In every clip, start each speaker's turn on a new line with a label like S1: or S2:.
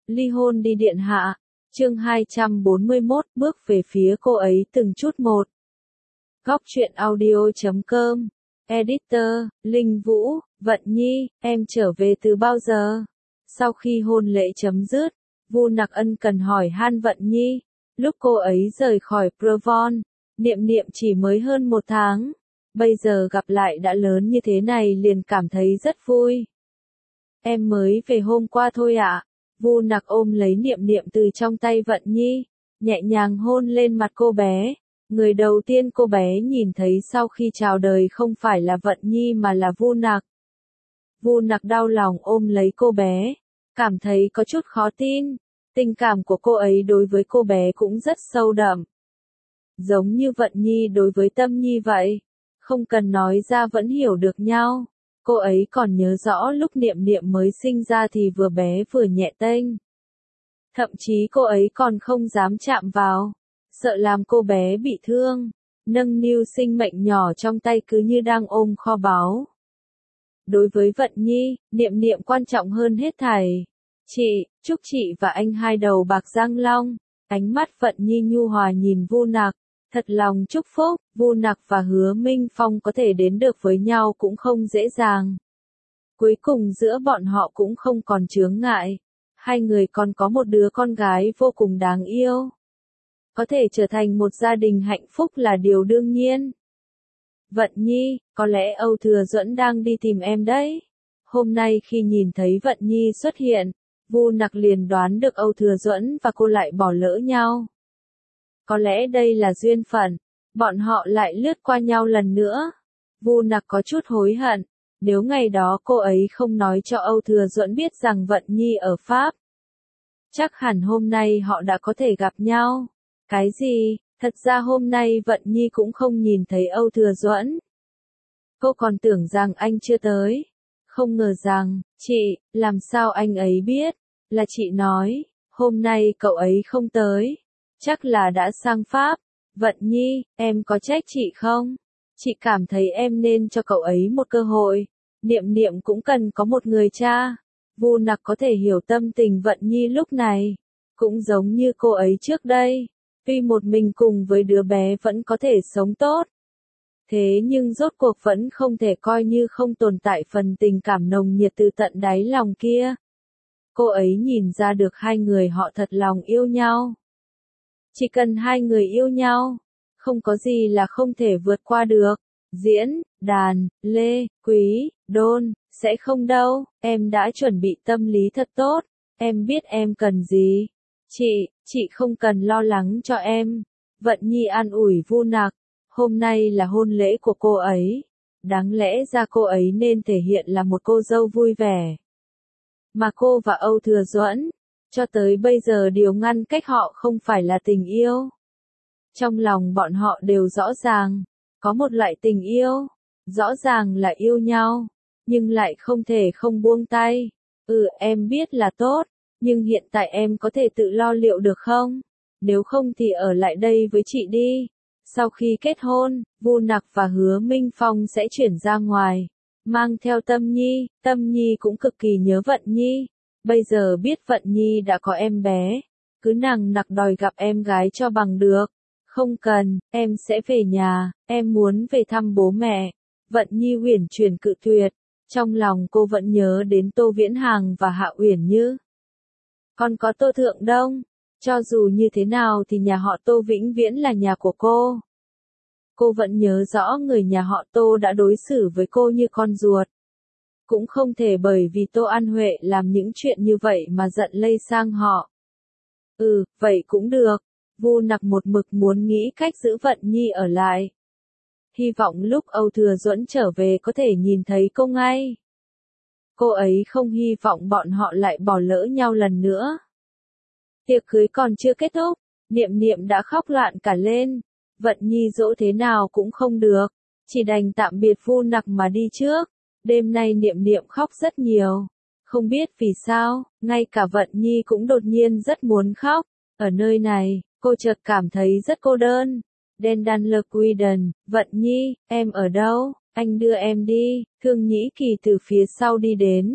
S1: Ly hôn đi điện hạ. Chương 241, bước về phía cô ấy từng chút một. Góc truyện audio.com. Editor, Linh Vũ, Vận Nhi, em trở về từ bao giờ? Sau khi hôn lễ chấm dứt, Vu Nặc ân cần hỏi han Vận Nhi. Lúc cô ấy rời khỏi Provence, Niệm Niệm chỉ mới hơn 1 tháng. Bây giờ gặp lại đã lớn như thế này liền cảm thấy rất vui. Em mới về hôm qua thôi ạ. Vu Nặc ôm lấy Niệm Niệm từ trong tay Vận Nhi, nhẹ nhàng hôn lên mặt cô bé. Người đầu tiên cô bé nhìn thấy sau khi chào đời không phải là Vận Nhi mà là Vu Nặc. Vu Nặc đau lòng ôm lấy cô bé, cảm thấy có chút khó tin. Tình cảm của cô ấy đối với cô bé cũng rất sâu đậm. Giống như Vận Nhi đối với Tâm Nhi vậy, không cần nói ra vẫn hiểu được nhau. Cô ấy còn nhớ rõ lúc Niệm Niệm mới sinh ra thì vừa bé vừa nhẹ tênh. Thậm chí cô ấy còn không dám chạm vào, sợ làm cô bé bị thương, nâng niu sinh mệnh nhỏ trong tay cứ như đang ôm kho báu. Đối với Vận Nhi, Niệm Niệm quan trọng hơn hết thảy. Chị, chúc chị và anh hai đầu bạc răng long. Ánh mắt Vận Nhi nhu hòa nhìn Vu Nặc, thật lòng chúc phúc. Vu Nặc và Hứa Minh Phong có thể đến được với nhau cũng không dễ dàng. Cuối cùng giữa bọn họ cũng không còn chướng ngại. Hai người còn có một đứa con gái vô cùng đáng yêu. Có thể trở thành một gia đình hạnh phúc là điều đương nhiên. Vận Nhi, có lẽ Âu Thừa Duẫn đang đi tìm em đấy. Hôm nay khi nhìn thấy Vận Nhi xuất hiện, Vu Nặc liền đoán được Âu Thừa Duẫn và cô lại bỏ lỡ nhau. Có lẽ đây là duyên phận, bọn họ lại lướt qua nhau lần nữa. Vu Nặc có chút hối hận, nếu ngày đó cô ấy không nói cho Âu Thừa Duẫn biết rằng Vận Nhi ở Pháp. Chắc hẳn hôm nay họ đã có thể gặp nhau. Cái gì? Thật ra hôm nay Vận Nhi cũng không nhìn thấy Âu Thừa Duẫn. Cô còn tưởng rằng anh chưa tới. Không ngờ rằng, chị, làm sao anh ấy biết? Là chị nói, hôm nay cậu ấy không tới. Chắc là đã sang Pháp. Vận Nhi, em có trách chị không? Chị cảm thấy em nên cho cậu ấy một cơ hội. Niệm Niệm cũng cần có một người cha. Vu Nặc có thể hiểu tâm tình Vận Nhi lúc này. Cũng giống như cô ấy trước đây. Tuy một mình cùng với đứa bé vẫn có thể sống tốt. Thế nhưng rốt cuộc vẫn không thể coi như không tồn tại phần tình cảm nồng nhiệt từ tận đáy lòng kia. Cô ấy nhìn ra được hai người họ thật lòng yêu nhau. Chỉ cần hai người yêu nhau, không có gì là không thể vượt qua được. Diễn, đàn, lê, quý, đôn, sẽ không đâu, em đã chuẩn bị tâm lý thật tốt, em biết em cần gì. Chị không cần lo lắng cho em. Vận Nhi an ủi Vu Nặc, hôm nay là hôn lễ của cô ấy. Đáng lẽ ra cô ấy nên thể hiện là một cô dâu vui vẻ. Mà cô và Âu Thừa Duẫn, cho tới bây giờ điều ngăn cách họ không phải là tình yêu. Trong lòng bọn họ đều rõ ràng, có một loại tình yêu, rõ ràng là yêu nhau, nhưng lại không thể không buông tay. Em biết là tốt, nhưng hiện tại em có thể tự lo liệu được không? Nếu không thì ở lại đây với chị đi. Sau khi kết hôn, Vu Nặc và Hứa Minh Phong sẽ chuyển ra ngoài, mang theo Tâm Nhi cũng cực kỳ nhớ Vận Nhi. Bây giờ biết Vận Nhi đã có em bé, cứ nằng nặc đòi gặp em gái cho bằng được. Không cần, em sẽ về nhà, em muốn về thăm bố mẹ. Vận Nhi uyển chuyển cự tuyệt, trong lòng cô vẫn nhớ đến Tô Viễn Hàng và Hạ Uyển Như. Còn có Tô Thượng Đông, cho dù như thế nào thì nhà họ Tô vĩnh viễn là nhà của cô. Cô vẫn nhớ rõ người nhà họ Tô đã đối xử với cô như con ruột. Cũng không thể bởi vì Tô An Huệ làm những chuyện như vậy mà giận lây sang họ. Vậy cũng được. Vu Nặc một mực muốn nghĩ cách giữ Vận Nhi ở lại. Hy vọng lúc Âu Thừa Duẫn trở về có thể nhìn thấy cô ngay. Cô ấy không hy vọng bọn họ lại bỏ lỡ nhau lần nữa. Tiệc cưới còn chưa kết thúc, Niệm Niệm đã khóc loạn cả lên. Vận Nhi dỗ thế nào cũng không được, chỉ đành tạm biệt Vu Nặc mà đi trước. Đêm nay Niệm Niệm khóc rất nhiều. Không biết vì sao, ngay cả Vận Nhi cũng đột nhiên rất muốn khóc. Ở nơi này, cô chợt cảm thấy rất cô đơn. Dendan Le Quiden, Vận Nhi, em ở đâu? Anh đưa em đi. Thương Nhĩ Kỳ từ phía sau đi đến.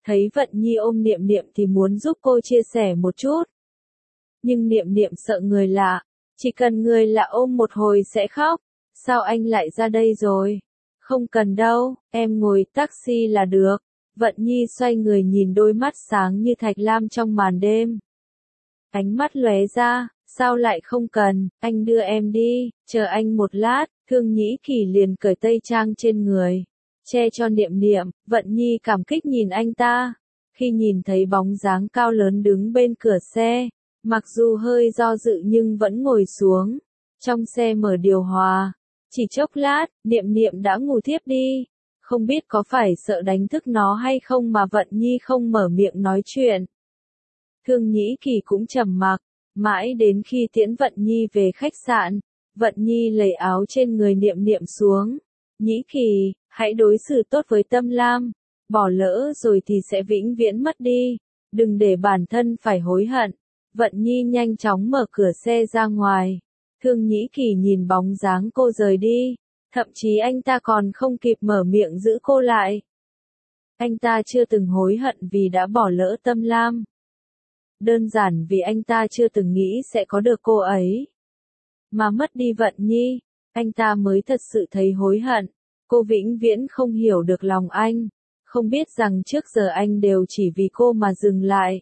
S1: Thấy Vận Nhi ôm Niệm Niệm thì muốn giúp cô chia sẻ một chút. Nhưng Niệm Niệm sợ người lạ, chỉ cần người lạ ôm một hồi sẽ khóc. Sao anh lại ra đây rồi? Không cần đâu, em ngồi taxi là được. Vận Nhi xoay người nhìn đôi mắt sáng như thạch lam trong màn đêm. Ánh mắt lóe ra, sao lại không cần, anh đưa em đi, chờ anh một lát. Thương Nhĩ Kỳ liền cởi tây trang trên người, che cho Niệm Niệm. Vận Nhi cảm kích nhìn anh ta. Khi nhìn thấy bóng dáng cao lớn đứng bên cửa xe, mặc dù hơi do dự nhưng vẫn ngồi xuống. Trong xe mở điều hòa. Chỉ chốc lát, Niệm Niệm đã ngủ thiếp đi. Không biết có phải sợ đánh thức nó hay không mà Vận Nhi không mở miệng nói chuyện. Thương Nhĩ Kỳ cũng trầm mặc, mãi đến khi tiễn Vận Nhi về khách sạn, Vận Nhi lấy áo trên người Niệm Niệm xuống. Nhĩ Kỳ, hãy đối xử tốt với Tâm Lam, bỏ lỡ rồi thì sẽ vĩnh viễn mất đi, đừng để bản thân phải hối hận. Vận Nhi nhanh chóng mở cửa xe ra ngoài. Thương Nhĩ Kỳ nhìn bóng dáng cô rời đi, thậm chí anh ta còn không kịp mở miệng giữ cô lại. Anh ta chưa từng hối hận vì đã bỏ lỡ Tâm Lam. Đơn giản vì anh ta chưa từng nghĩ sẽ có được cô ấy. Mà mất đi Vận Nhi, anh ta mới thật sự thấy hối hận. Cô vĩnh viễn không hiểu được lòng anh, không biết rằng trước giờ anh đều chỉ vì cô mà dừng lại.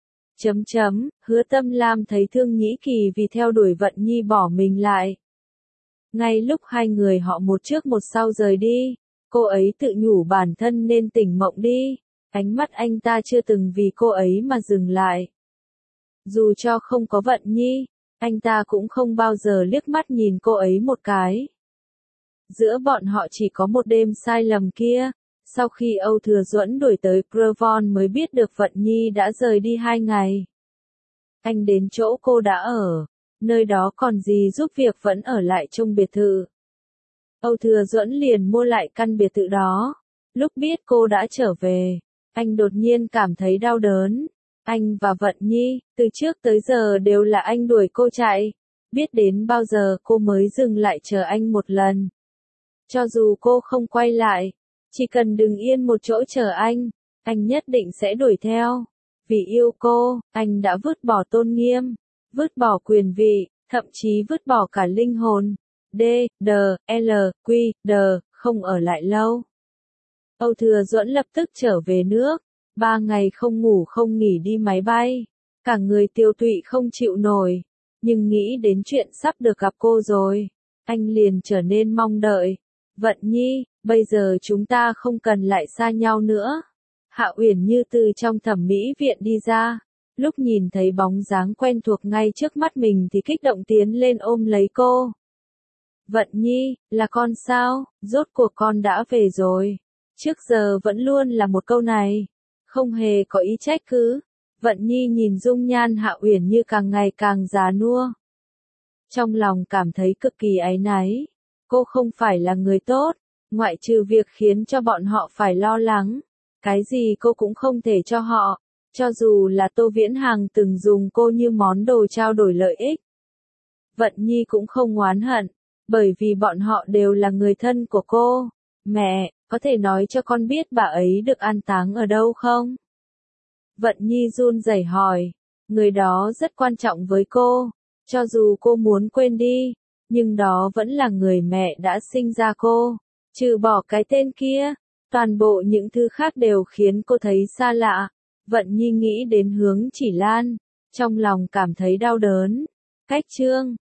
S1: Hứa Tâm Lam thấy Thương Nhĩ Kỳ vì theo đuổi Vận Nhi bỏ mình lại. Ngay lúc hai người họ một trước một sau rời đi, cô ấy tự nhủ bản thân nên tỉnh mộng đi. Ánh mắt anh ta chưa từng vì cô ấy mà dừng lại. Dù cho không có Vận Nhi, anh ta cũng không bao giờ liếc mắt nhìn cô ấy một cái. Giữa bọn họ chỉ có một đêm sai lầm kia. Sau khi Âu Thừa Duẫn đuổi tới Provence mới biết được Vận Nhi đã rời đi 2 ngày. Anh đến chỗ cô đã ở, nơi đó còn gì giúp việc vẫn ở lại trong biệt thự. Âu Thừa Duẫn liền mua lại căn biệt thự đó. Lúc biết cô đã trở về, anh đột nhiên cảm thấy đau đớn. Anh và Vận Nhi, từ trước tới giờ đều là anh đuổi cô chạy. Biết đến bao giờ cô mới dừng lại chờ anh một lần. Cho dù cô không quay lại, chỉ cần đừng yên một chỗ chờ anh nhất định sẽ đuổi theo. Vì yêu cô, anh đã vứt bỏ tôn nghiêm, vứt bỏ quyền vị, thậm chí vứt bỏ cả linh hồn. Không ở lại lâu. Âu Thừa Duẫn lập tức trở về nước, 3 ngày không ngủ không nghỉ đi máy bay, cả người tiêu tụy không chịu nổi, nhưng nghĩ đến chuyện sắp được gặp cô rồi, anh liền trở nên mong đợi. Vận Nhi, bây giờ chúng ta không cần lại xa nhau nữa. Hạ Uyển Như từ trong thẩm mỹ viện đi ra, lúc nhìn thấy bóng dáng quen thuộc ngay trước mắt mình thì kích động tiến lên ôm lấy cô. Vận Nhi, là con sao, rốt cuộc con đã về rồi. Trước giờ vẫn luôn là một câu này, không hề có ý trách cứ. Vận Nhi nhìn dung nhan Hạ Uyển Như càng ngày càng già nua. Trong lòng cảm thấy cực kỳ áy náy. Cô không phải là người tốt, ngoại trừ việc khiến cho bọn họ phải lo lắng. Cái gì cô cũng không thể cho họ, cho dù là Tô Viễn Hàng từng dùng cô như món đồ trao đổi lợi ích. Vận Nhi cũng không oán hận, bởi vì bọn họ đều là người thân của cô. Mẹ, có thể nói cho con biết bà ấy được an táng ở đâu không? Vận Nhi run rẩy hỏi, người đó rất quan trọng với cô, cho dù cô muốn quên đi, nhưng đó vẫn là người mẹ đã sinh ra cô. Trừ bỏ cái tên kia, toàn bộ những thứ khác đều khiến cô thấy xa lạ. Vận Nhi nghĩ đến Hướng Chỉ Lan, trong lòng cảm thấy đau đớn. Cách chương